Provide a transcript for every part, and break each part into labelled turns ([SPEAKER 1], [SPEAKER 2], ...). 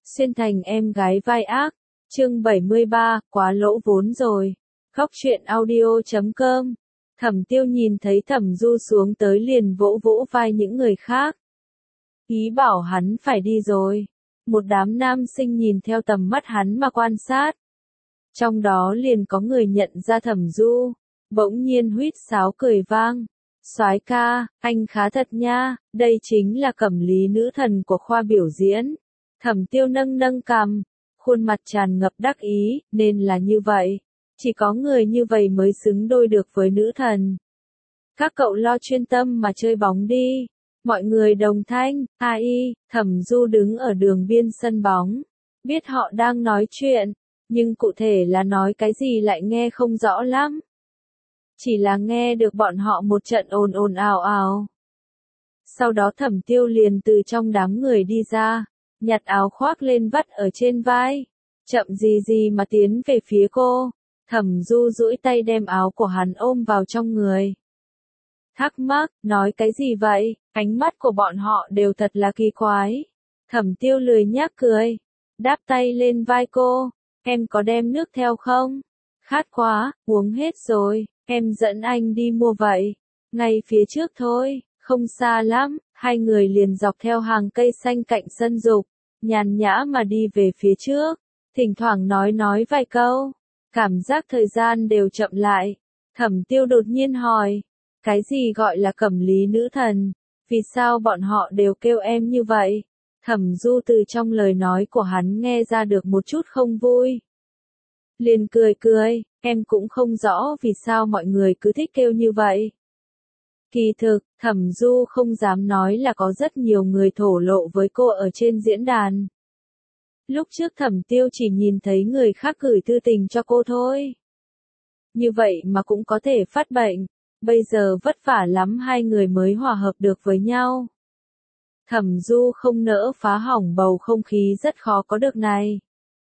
[SPEAKER 1] Xuyên thành em gái vai ác, chương 73, quá lỗ vốn rồi. Góc truyện audio.com. Thẩm Tiêu nhìn thấy Thẩm Du xuống tới liền vỗ vỗ vai những người khác. Ý bảo hắn phải đi rồi. Một đám nam sinh nhìn theo tầm mắt hắn mà quan sát. Trong đó liền có người nhận ra Thẩm Du, bỗng nhiên huýt sáo cười vang. Soái ca, anh khá thật nha, đây chính là Cẩm Lý nữ thần của khoa biểu diễn. Thẩm Tiêu nâng nâng cằm, khuôn mặt tràn ngập đắc ý, nên là như vậy. Chỉ có người như vậy mới xứng đôi được với nữ thần. Các cậu lo chuyên tâm mà chơi bóng đi. Mọi người đồng thanh, ai, Thẩm Du đứng ở đường biên sân bóng. Biết họ đang nói chuyện, nhưng cụ thể là nói cái gì lại nghe không rõ lắm. Chỉ là nghe được bọn họ một trận ồn ồn ào ào. Sau đó Thẩm Tiêu liền từ trong đám người đi ra, nhặt áo khoác lên vắt ở trên vai, chậm gì gì mà tiến về phía cô. Thẩm Du duỗi tay đem áo của hắn ôm vào trong người. Thắc mắc, nói cái gì vậy? Ánh mắt của bọn họ đều thật là kỳ quái. Thẩm Tiêu lười nhác cười, đáp tay lên vai cô, em có đem nước theo không? Khát quá, uống hết rồi, em dẫn anh đi mua vậy. Ngay phía trước thôi, không xa lắm. Hai người liền dọc theo hàng cây xanh cạnh sân dục, nhàn nhã mà đi về phía trước, thỉnh thoảng nói vài câu, cảm giác thời gian đều chậm lại. Thẩm Tiêu đột nhiên hỏi, cái gì gọi là Cẩm Lý nữ thần, vì sao bọn họ đều kêu em như vậy? Thẩm Du từ trong lời nói của hắn nghe ra được một chút không vui. Liền cười, em cũng không rõ vì sao mọi người cứ thích kêu như vậy. Kỳ thực, Thẩm Du không dám nói là có rất nhiều người thổ lộ với cô ở trên diễn đàn. Lúc trước Thẩm Tiêu chỉ nhìn thấy người khác gửi thư tình cho cô thôi. Như vậy mà cũng có thể phát bệnh, bây giờ vất vả lắm hai người mới hòa hợp được với nhau. Thẩm Du không nỡ phá hỏng bầu không khí rất khó có được này.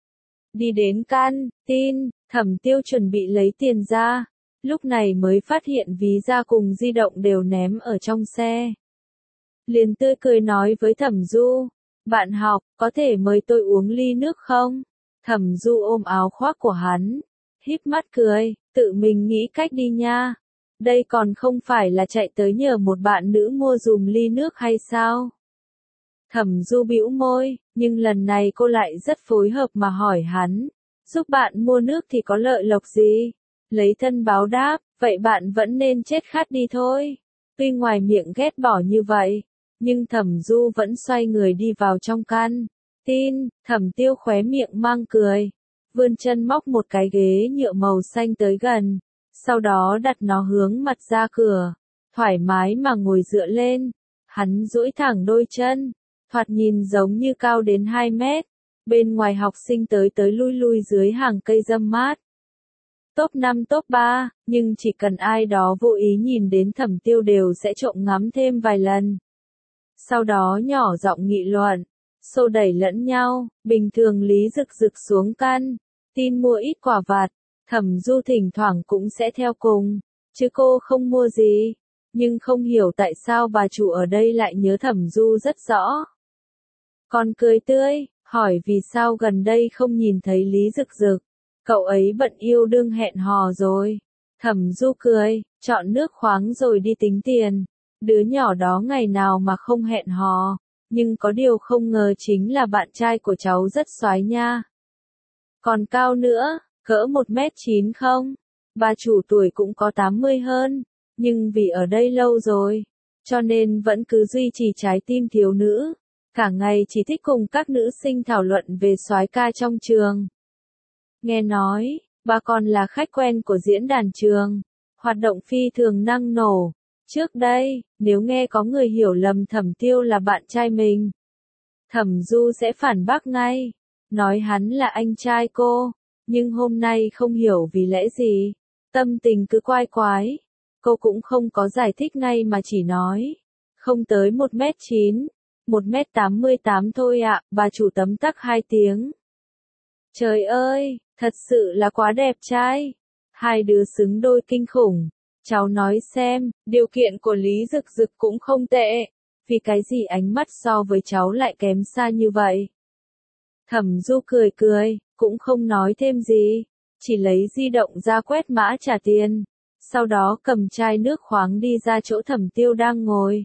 [SPEAKER 1] Đi đến tin, Thẩm Tiêu chuẩn bị lấy tiền ra. Lúc này mới phát hiện ví da cùng di động đều ném ở trong xe. Liền tươi cười nói với Thẩm Du, bạn học, có thể mời tôi uống ly nước không? Thẩm Du ôm áo khoác của hắn, híp mắt cười, tự mình nghĩ cách đi nha. Đây còn không phải là chạy tới nhờ một bạn nữ mua dùm ly nước hay sao? Thẩm Du bĩu môi, nhưng lần này cô lại rất phối hợp mà hỏi hắn, giúp bạn mua nước thì có lợi lộc gì? Lấy thân báo đáp, vậy bạn vẫn nên chết khát đi thôi. Tuy ngoài miệng ghét bỏ như vậy, nhưng Thẩm Du vẫn xoay người đi vào trong tin. Thẩm Tiêu khóe miệng mang cười, vươn chân móc một cái ghế nhựa màu xanh tới gần, sau đó đặt nó hướng mặt ra cửa, thoải mái mà ngồi dựa lên. Hắn duỗi thẳng đôi chân, thoạt nhìn giống như cao đến 2 mét. Bên ngoài học sinh tới lui dưới hàng cây râm mát. Top 5 top 3, nhưng chỉ cần ai đó vô ý nhìn đến Thẩm Tiêu đều sẽ trộm ngắm thêm vài lần. Sau đó nhỏ giọng nghị luận, xô đẩy lẫn nhau. Bình thường Lý Dực Dực xuống tin mua ít quả vặt, Thẩm Du thỉnh thoảng cũng sẽ theo cùng, chứ cô không mua gì. Nhưng không hiểu tại sao bà chủ ở đây lại nhớ Thẩm Du rất rõ. Còn cười tươi, hỏi vì sao gần đây không nhìn thấy Lý Dực Dực. Cậu ấy bận yêu đương hẹn hò rồi. Thẩm Du cười, chọn nước khoáng rồi đi tính tiền. Đứa nhỏ đó ngày nào mà không hẹn hò. Nhưng có điều không ngờ chính là bạn trai của cháu rất soái nha. Còn cao nữa, cỡ 1m9 không? Bà chủ tuổi cũng có 80 hơn. Nhưng vì ở đây lâu rồi, cho nên vẫn cứ duy trì trái tim thiếu nữ. Cả ngày chỉ thích cùng các nữ sinh thảo luận về soái ca trong trường. Nghe nói, bà còn là khách quen của diễn đàn trường, hoạt động phi thường năng nổ. Trước đây, nếu nghe có người hiểu lầm Thẩm Tiêu là bạn trai mình, Thẩm Du sẽ phản bác ngay, nói hắn là anh trai cô. Nhưng hôm nay không hiểu vì lẽ gì, tâm tình cứ quái quái. Cô cũng không có giải thích ngay mà chỉ nói, không tới 1m9, 1m88 thôi ạ. Bà chủ tấm tắc 2 tiếng. Trời ơi, thật sự là quá đẹp trai. Hai đứa xứng đôi kinh khủng. Cháu nói xem, điều kiện của Lý Dực Dực cũng không tệ. Vì cái gì ánh mắt so với cháu lại kém xa như vậy? Thẩm Du cười cười, cũng không nói thêm gì, chỉ lấy di động ra quét mã trả tiền, sau đó cầm chai nước khoáng đi ra chỗ Thẩm Tiêu đang ngồi.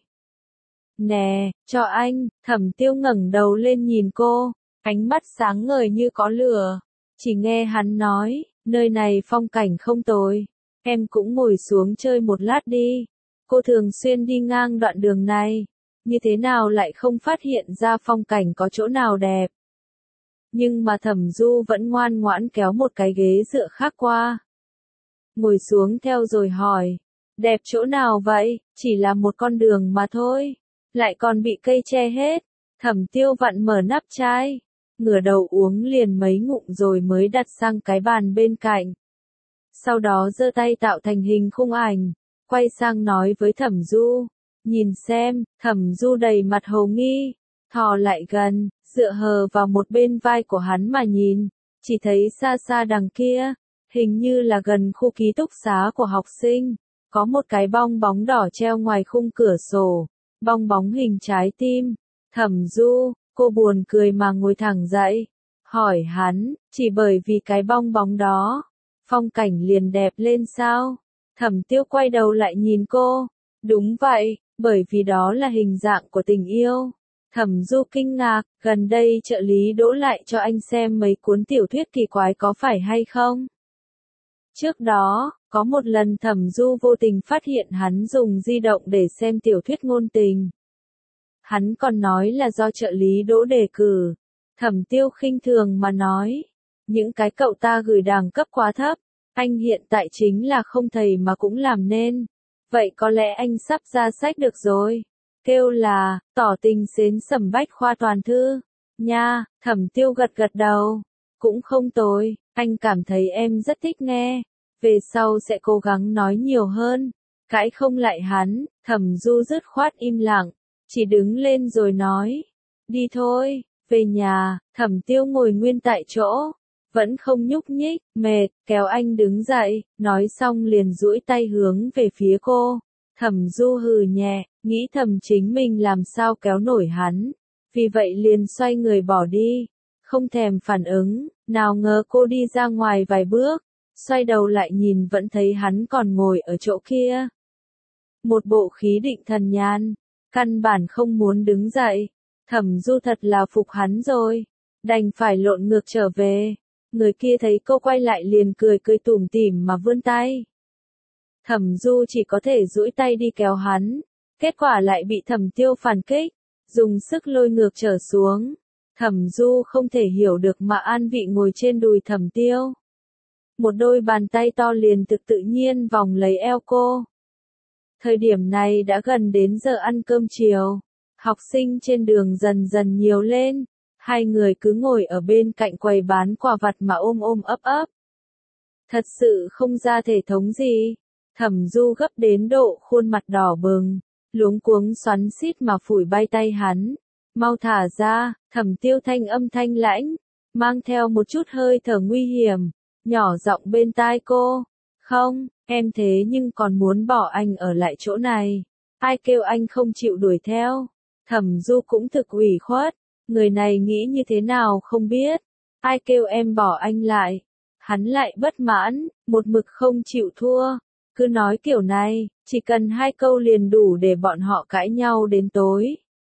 [SPEAKER 1] Nè, cho anh, Thẩm Tiêu ngẩng đầu lên nhìn cô, ánh mắt sáng ngời như có lửa. Chỉ nghe hắn nói, nơi này phong cảnh không tồi, em cũng ngồi xuống chơi một lát đi. Cô thường xuyên đi ngang đoạn đường này, như thế nào lại không phát hiện ra phong cảnh có chỗ nào đẹp. Nhưng mà Thẩm Du vẫn ngoan ngoãn kéo một cái ghế dựa khác qua. Ngồi xuống theo rồi hỏi, đẹp chỗ nào vậy, chỉ là một con đường mà thôi, lại còn bị cây che hết. Thẩm Tiêu vặn mở nắp chai, ngửa đầu uống liền mấy ngụm rồi mới đặt sang cái bàn bên cạnh. Sau đó giơ tay tạo thành hình khung ảnh, quay sang nói với Thẩm Du, nhìn xem. Thẩm Du đầy mặt hồ nghi, thò lại gần, dựa hờ vào một bên vai của hắn mà nhìn, chỉ thấy xa xa đằng kia, hình như là gần khu ký túc xá của học sinh, có một cái bong bóng đỏ treo ngoài khung cửa sổ, bong bóng hình trái tim. Thẩm Du, cô buồn cười mà ngồi thẳng dậy, hỏi hắn, chỉ bởi vì cái bong bóng đó, phong cảnh liền đẹp lên sao? Thẩm Tiêu quay đầu lại nhìn cô, đúng vậy, bởi vì đó là hình dạng của tình yêu. Thẩm Du kinh ngạc, gần đây trợ lý đỗ lại cho anh xem mấy cuốn tiểu thuyết kỳ quái có phải hay không? Trước đó, có một lần Thẩm Du vô tình phát hiện hắn dùng di động để xem tiểu thuyết ngôn tình. Hắn còn nói là do trợ lý đỗ đề cử. Thẩm Tiêu khinh thường mà nói, những cái cậu ta gửi đẳng cấp quá thấp, anh hiện tại chính là không thầy mà cũng làm nên. Vậy có lẽ anh sắp ra sách được rồi. Kêu là, tỏ tình xến sẩm bách khoa toàn thư. Nha, Thẩm Tiêu gật gật đầu. Cũng không tồi, anh cảm thấy em rất thích nghe. Về sau sẽ cố gắng nói nhiều hơn. Cãi không lại hắn, Thẩm Du dứt khoát im lặng, chỉ đứng lên rồi nói, đi thôi, về nhà. Thẩm Tiêu ngồi nguyên tại chỗ, vẫn không nhúc nhích, mệt, kéo anh đứng dậy, nói xong liền duỗi tay hướng về phía cô. Thẩm Du hừ nhẹ, nghĩ thầm chính mình làm sao kéo nổi hắn, vì vậy liền xoay người bỏ đi, không thèm phản ứng. Nào ngờ cô đi ra ngoài vài bước, xoay đầu lại nhìn vẫn thấy hắn còn ngồi ở chỗ kia. Một bộ khí định thần nhàn, căn bản không muốn đứng dậy. Thẩm Du thật là phục hắn rồi, đành phải lộn ngược trở về. Người kia thấy cô quay lại liền cười cười tủm tỉm mà vươn tay. Thẩm Du chỉ có thể duỗi tay đi kéo hắn, kết quả lại bị Thẩm Tiêu phản kích, dùng sức lôi ngược trở xuống. Thẩm Du không thể hiểu được mà an vị ngồi trên đùi Thẩm Tiêu. Một đôi bàn tay to liền tự nhiên vòng lấy eo cô. Thời điểm này đã gần đến giờ ăn cơm chiều, học sinh trên đường dần dần nhiều lên, hai người cứ ngồi ở bên cạnh quầy bán quà vặt mà ôm ôm ấp ấp. Thật sự không ra thể thống gì. Thẩm Du gấp đến độ khuôn mặt đỏ bừng, luống cuống xoắn xít mà phủi bay tay hắn. Mau thả ra. Thẩm Tiêu thanh âm thanh lãnh, mang theo một chút hơi thở nguy hiểm, nhỏ giọng bên tai cô. Không, em thế nhưng còn muốn bỏ anh ở lại chỗ này. Ai kêu anh không chịu đuổi theo. Thẩm Du cũng thực ủy khuất, người này nghĩ như thế nào không biết. Ai kêu em bỏ anh lại. Hắn lại bất mãn, một mực không chịu thua. Cứ nói kiểu này, chỉ cần 2 câu liền đủ để bọn họ cãi nhau đến tối.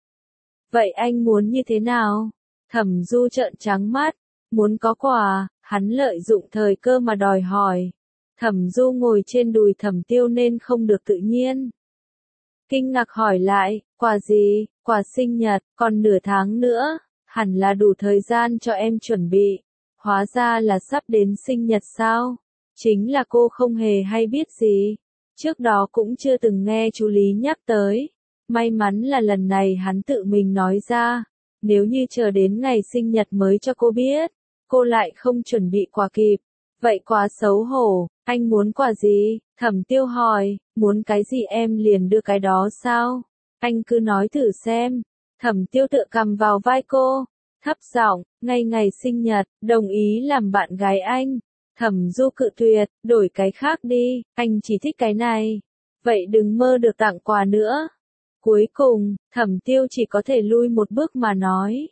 [SPEAKER 1] Vậy anh muốn như thế nào? Thẩm Du trợn trắng mắt, muốn có quà. Hắn lợi dụng thời cơ mà đòi hỏi. Thẩm Du ngồi trên đùi Thẩm Tiêu nên không được tự nhiên. Kinh ngạc hỏi lại, quà gì? Quà sinh nhật, còn nửa tháng nữa, hẳn là đủ thời gian cho em chuẩn bị. Hóa ra là sắp đến sinh nhật sao? Chính là cô không hề hay biết gì. Trước đó cũng chưa từng nghe chú Lý nhắc tới. May mắn là lần này hắn tự mình nói ra. Nếu như chờ đến ngày sinh nhật mới cho cô biết, cô lại không chuẩn bị quà kịp. Vậy quá xấu hổ. Anh muốn quà gì? Thẩm Tiêu hỏi, muốn cái gì em liền đưa cái đó sao? Anh cứ nói thử xem. Thẩm Tiêu tựa cầm vào vai cô, thấp giọng, ngay ngày sinh nhật, đồng ý làm bạn gái anh. Thẩm Du cự tuyệt, đổi cái khác đi, anh chỉ thích cái này. Vậy đừng mơ được tặng quà nữa. Cuối cùng, Thẩm Tiêu chỉ có thể lui một bước mà nói.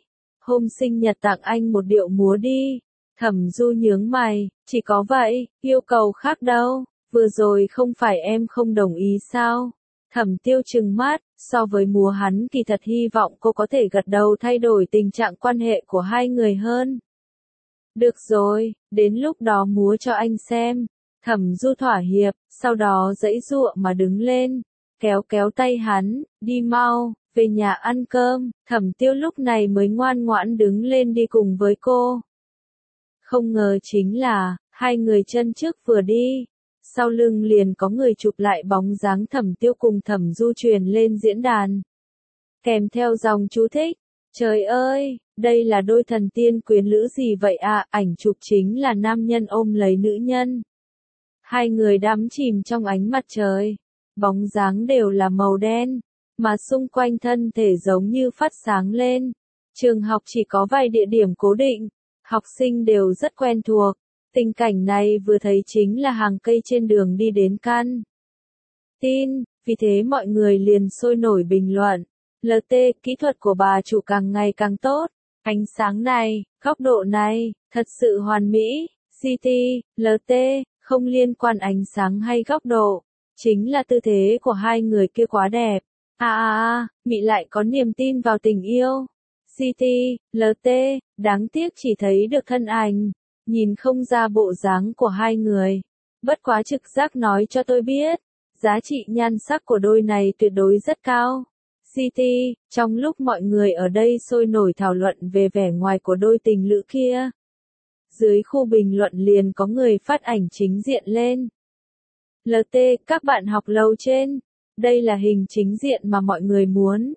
[SPEAKER 1] hôm sinh nhật tặng anh một điệu múa đi. Thẩm Du nhướng mày, chỉ có vậy, yêu cầu khác đâu, vừa rồi không phải em không đồng ý sao? Thẩm Tiêu trừng mắt, so với múa hắn kỳ thật hy vọng cô có thể gật đầu thay đổi tình trạng quan hệ của hai người hơn. Được rồi, đến lúc đó múa cho anh xem. Thẩm Du thỏa hiệp, sau đó giãy giụa mà đứng lên, kéo kéo tay hắn, đi mau, về nhà ăn cơm. Thẩm Tiêu lúc này mới ngoan ngoãn đứng lên đi cùng với cô. Không ngờ chính là, hai người chân trước vừa đi, sau lưng liền có người chụp lại bóng dáng Thẩm Tiêu cùng Thẩm Du truyền lên diễn đàn. Kèm theo dòng chú thích, trời ơi, đây là đôi thần tiên quyến lữ gì vậy à, ảnh chụp chính là nam nhân ôm lấy nữ nhân. Hai người đắm chìm trong ánh mặt trời, bóng dáng đều là màu đen, mà xung quanh thân thể giống như phát sáng lên. Trường học chỉ có vài địa điểm cố định, học sinh đều rất quen thuộc. Tình cảnh này vừa thấy chính là hàng cây trên đường đi đến căn tin, vì thế mọi người liền sôi nổi bình luận. LT, kỹ thuật của bà chủ càng ngày càng tốt, ánh sáng này, góc độ này, thật sự hoàn mỹ. CT, LT, không liên quan ánh sáng hay góc độ, chính là tư thế của hai người kia quá đẹp. Mị lại có niềm tin vào tình yêu. CT, LT, đáng tiếc chỉ thấy được thân ảnh, nhìn không ra bộ dáng của hai người. Bất quá trực giác nói cho tôi biết, giá trị nhan sắc của đôi này tuyệt đối rất cao. CT, trong lúc mọi người ở đây sôi nổi thảo luận về vẻ ngoài của đôi tình lữ kia, dưới khu bình luận liền có người phát ảnh chính diện lên. LT, các bạn học lầu trên, đây là hình chính diện mà mọi người muốn.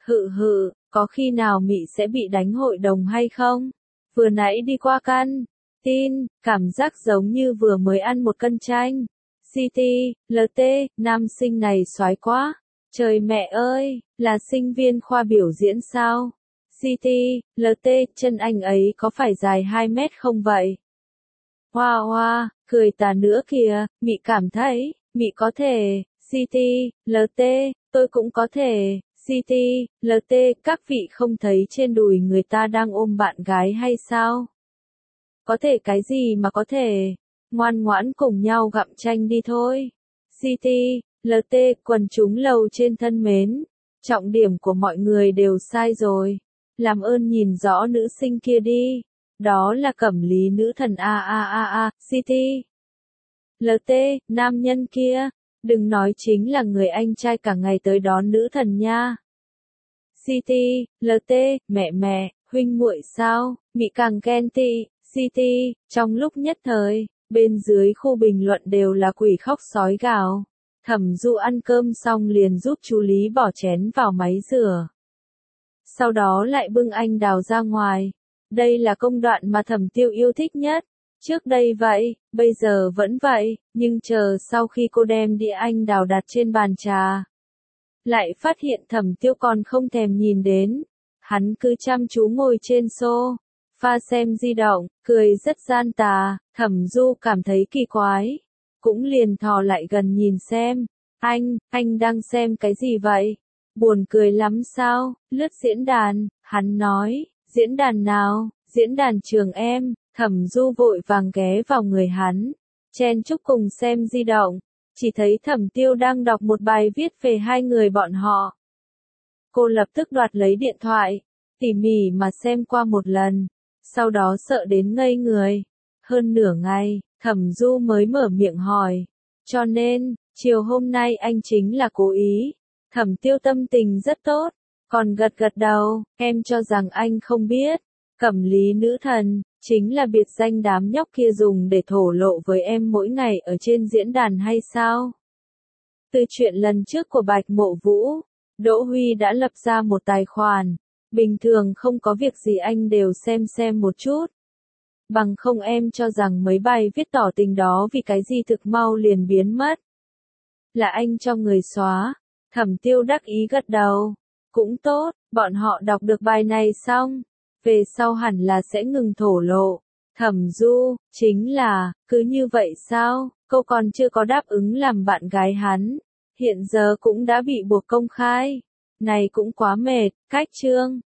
[SPEAKER 1] Có khi nào Mị sẽ bị đánh hội đồng hay không? Vừa nãy đi qua căn tin, cảm giác giống như vừa mới ăn một cân chanh. CT, LT, nam sinh này soái quá. Trời mẹ ơi, là sinh viên khoa biểu diễn sao? CT, LT, chân anh ấy có phải dài 2 mét không vậy? Hoa, cười tà nữa kìa, Mị cảm thấy, Mị có thể. CT, LT, tôi cũng có thể. CT, LT, các vị không thấy trên đùi người ta đang ôm bạn gái hay sao? Có thể cái gì mà có thể? Ngoan ngoãn cùng nhau gặm chanh đi thôi. CT, LT, quần chúng lầu trên thân mến. Trọng điểm của mọi người đều sai rồi. Làm ơn nhìn rõ nữ sinh kia đi. Đó là Cẩm Lý nữ thần CT. LT, nam nhân kia. Đừng nói chính là người anh trai cả ngày tới đón nữ thần nha. CT, LT, mẹ, huynh muội sao? Mị càng ghen tị. CT, trong lúc nhất thời, bên dưới khu bình luận đều là quỷ khóc sói gào. Thẩm Du ăn cơm xong liền giúp chú Lý bỏ chén vào máy rửa. Sau đó lại bưng anh đào ra ngoài. Đây là công đoạn mà Thẩm Tiêu yêu thích nhất. Trước đây vậy, bây giờ vẫn vậy, nhưng chờ sau khi cô đem đĩa anh đào đặt trên bàn trà, lại phát hiện Thẩm Tiêu còn không thèm nhìn đến. Hắn cứ chăm chú ngồi trên sofa xem di động, cười rất gian tà. Thẩm Du cảm thấy kỳ quái, cũng liền thò lại gần nhìn xem. Anh đang xem cái gì vậy? Buồn cười lắm sao? Lướt diễn đàn, hắn nói. Diễn đàn nào? Diễn đàn trường em. Thẩm Du vội vàng ghé vào người hắn, chen chúc cùng xem di động, chỉ thấy Thẩm Tiêu đang đọc một bài viết về hai người bọn họ. Cô lập tức đoạt lấy điện thoại, tỉ mỉ mà xem qua một lần, sau đó sợ đến ngây người. Hơn nửa ngày, Thẩm Du mới mở miệng hỏi, cho nên, chiều hôm nay anh chính là cố ý. Thẩm Tiêu tâm tình rất tốt, còn gật đầu, em cho rằng anh không biết, Cẩm Lý nữ thần chính là biệt danh đám nhóc kia dùng để thổ lộ với em mỗi ngày ở trên diễn đàn hay sao? Từ chuyện lần trước của Bạch Mộ Vũ, Đỗ Huy đã lập ra một tài khoản. Bình thường không có việc gì anh đều xem một chút. Bằng không em cho rằng mấy bài viết tỏ tình đó vì cái gì thực mau liền biến mất. Là anh cho người xóa. Thẩm Tiêu đắc ý gật đầu. Cũng tốt, bọn họ đọc được bài này xong. Về sau hẳn là sẽ ngừng thổ lộ. Thẩm Du, chính là, cứ như vậy sao, cô còn chưa có đáp ứng làm bạn gái hắn. Hiện giờ cũng đã bị buộc công khai. Này cũng quá mệt, cách chương.